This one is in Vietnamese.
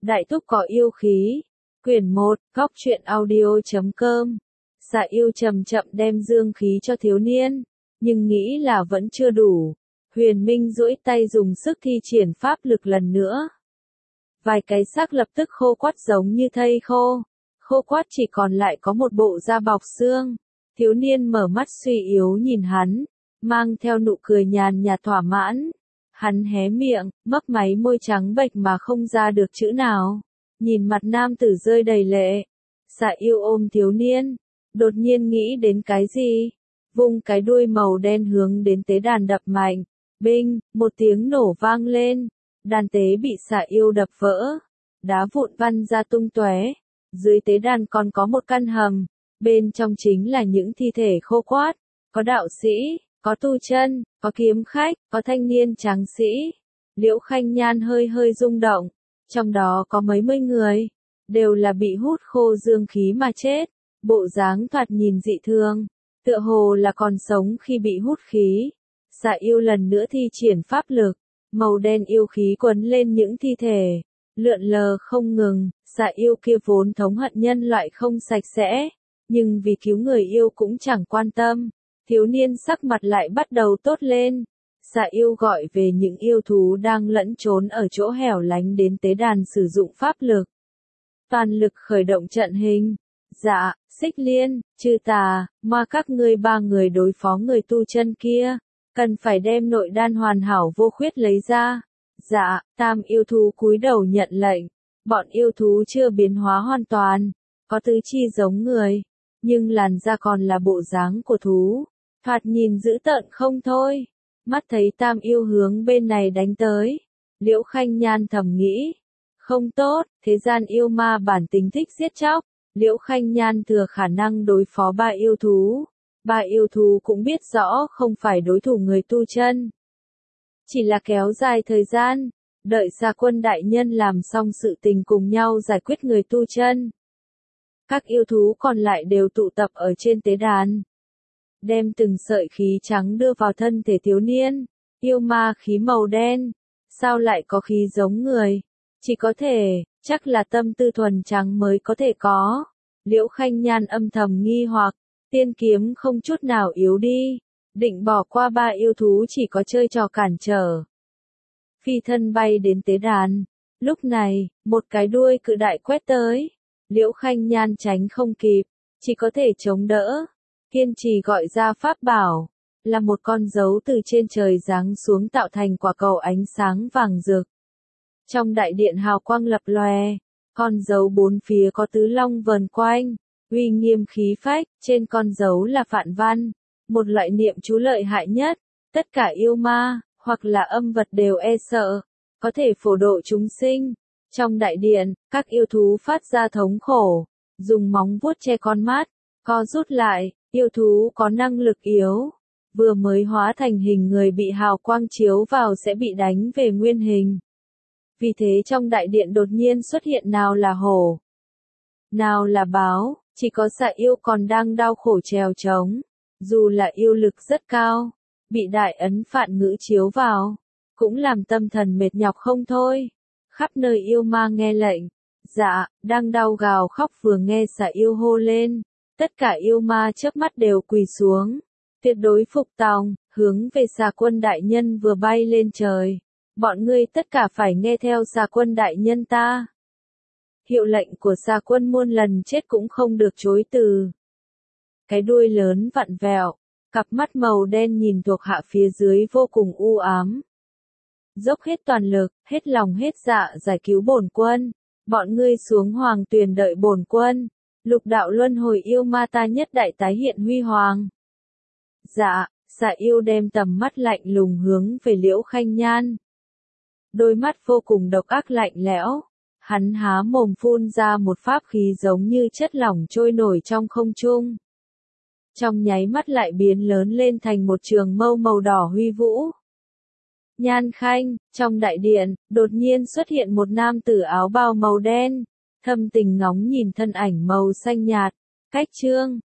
Đại thúc có yêu khí. Quyển 1, góc truyện audio.com. Dạ yêu chậm chậm đem dương khí cho thiếu niên, nhưng nghĩ là vẫn chưa đủ. Huyền Minh duỗi tay dùng sức thi triển pháp lực lần nữa. Vài cái xác lập tức khô quắt giống như thây khô. Khô quắt chỉ còn lại có một bộ da bọc xương. Thiếu niên mở mắt suy yếu nhìn hắn, mang theo nụ cười nhàn nhạt thỏa mãn. Hắn hé miệng, mấp máy môi trắng bệch mà không ra được chữ nào. Nhìn mặt nam tử rơi đầy lệ. Dạ yêu ôm thiếu niên, đột nhiên nghĩ đến cái gì? Vung cái đuôi màu đen hướng đến tế đàn đập mạnh. Binh, một tiếng nổ vang lên. Đàn tế bị dạ yêu đập vỡ. Đá vụn văng ra tung tóe. Dưới tế đàn còn có một căn hầm. Bên trong chính là những thi thể khô quát. Có đạo sĩ, có tu chân, có kiếm khách, có thanh niên tráng sĩ. Liễu Khanh Nhan hơi hơi rung động. Trong đó có mấy mươi người. Đều là bị hút khô dương khí mà chết. Bộ dáng thoạt nhìn dị thường. Tựa hồ là còn sống khi bị hút khí. Dạ yêu lần nữa thi triển pháp lực. Màu đen yêu khí quấn lên những thi thể. Lượn lờ không ngừng. Dạ yêu kia vốn thống hận nhân loại không sạch sẽ. Nhưng vì cứu người yêu cũng chẳng quan tâm. Thiếu niên sắc mặt lại bắt đầu tốt lên. Dạ yêu gọi về những yêu thú đang lẫn trốn ở chỗ hẻo lánh đến tế đàn sử dụng pháp lực. Toàn lực khởi động trận hình. Dạ, Xích Liên, Trư Tà, Ma các ngươi ba người đối phó người tu chân kia. Cần phải đem nội đan hoàn hảo vô khuyết lấy ra. Dạ, tam yêu thú cúi đầu nhận lệnh. Bọn yêu thú chưa biến hóa hoàn toàn. Có tứ chi giống người. Nhưng làn da còn là bộ dáng của thú. Thoạt nhìn dữ tợn không thôi. Mắt thấy tam yêu hướng bên này đánh tới. Liễu Khanh Nhan thầm nghĩ. Không tốt, thế gian yêu ma bản tính thích giết chóc. Liễu Khanh Nhan thừa khả năng đối phó ba yêu thú. Ba yêu thú cũng biết rõ không phải đối thủ người tu chân. Chỉ là kéo dài thời gian. Đợi Xa Quân đại nhân làm xong sự tình cùng nhau giải quyết người tu chân. Các yêu thú còn lại đều tụ tập ở trên tế đàn. Đem từng sợi khí trắng đưa vào thân thể thiếu niên. Yêu ma khí màu đen. Sao lại có khí giống người? Chỉ có thể, chắc là tâm tư thuần trắng mới có thể có. Liễu Khanh Nhan âm thầm nghi hoặc. Tiên kiếm không chút nào yếu đi. Định bỏ qua ba yêu thú chỉ có chơi trò cản trở. Phi thân bay đến tế đàn. Lúc này, một cái đuôi cự đại quét tới. Liễu Khanh Nhan tránh không kịp. Chỉ có thể chống đỡ. Kiên trì gọi ra pháp bảo. Là một con dấu từ trên trời giáng xuống tạo thành quả cầu ánh sáng vàng rực. Trong đại điện hào quang lập lòe. Con dấu bốn phía có tứ long vờn quanh. Uy nghiêm khí phách. Trên con dấu là phạn văn. Một loại niệm chú lợi hại nhất. Tất cả yêu ma, hoặc là âm vật đều e sợ. Có thể phổ độ chúng sinh. Trong đại điện, các yêu thú phát ra thống khổ. Dùng móng vuốt che con mắt. Co rút lại. Yêu thú có năng lực yếu. Vừa mới hóa thành hình người bị hào quang chiếu vào sẽ bị đánh về nguyên hình. Vì thế trong đại điện đột nhiên xuất hiện nào là hổ. Nào là báo, chỉ có Dạ yêu còn đang đau khổ trèo trống. Dù là yêu lực rất cao, bị đại ấn phạn ngữ chiếu vào, cũng làm tâm thần mệt nhọc không thôi. Khắp nơi yêu ma nghe lệnh. Dạ, đang đau gào khóc vừa nghe Dạ yêu hô lên. Tất cả yêu ma chớp mắt đều quỳ xuống. Tuyệt đối phục tòng, hướng về Xà Quân đại nhân vừa bay lên trời. Bọn ngươi tất cả phải nghe theo Xà Quân đại nhân ta. Hiệu lệnh của Xà Quân muôn lần chết cũng không được chối từ. Cái đuôi lớn vặn vẹo, cặp mắt màu đen nhìn thuộc hạ phía dưới vô cùng u ám. Dốc hết toàn lực, hết lòng hết dạ giải cứu bổn quân. Bọn ngươi xuống hoàng tuyền đợi bổn quân. Lục đạo luân hồi yêu ma ta nhất đại tái hiện huy hoàng. Dạ, Dạ yêu đem tầm mắt lạnh lùng hướng về Liễu Khanh Nhan. Đôi mắt vô cùng độc ác lạnh lẽo. Hắn há mồm phun ra một pháp khí giống như chất lỏng trôi nổi trong không trung. Trong nháy mắt lại biến lớn lên thành một trường mâu màu đỏ huy vũ. Nhan Khanh, trong đại điện, đột nhiên xuất hiện một nam tử áo bào màu đen. Thâm tình ngóng nhìn thân ảnh màu xanh nhạt. Cách Trương,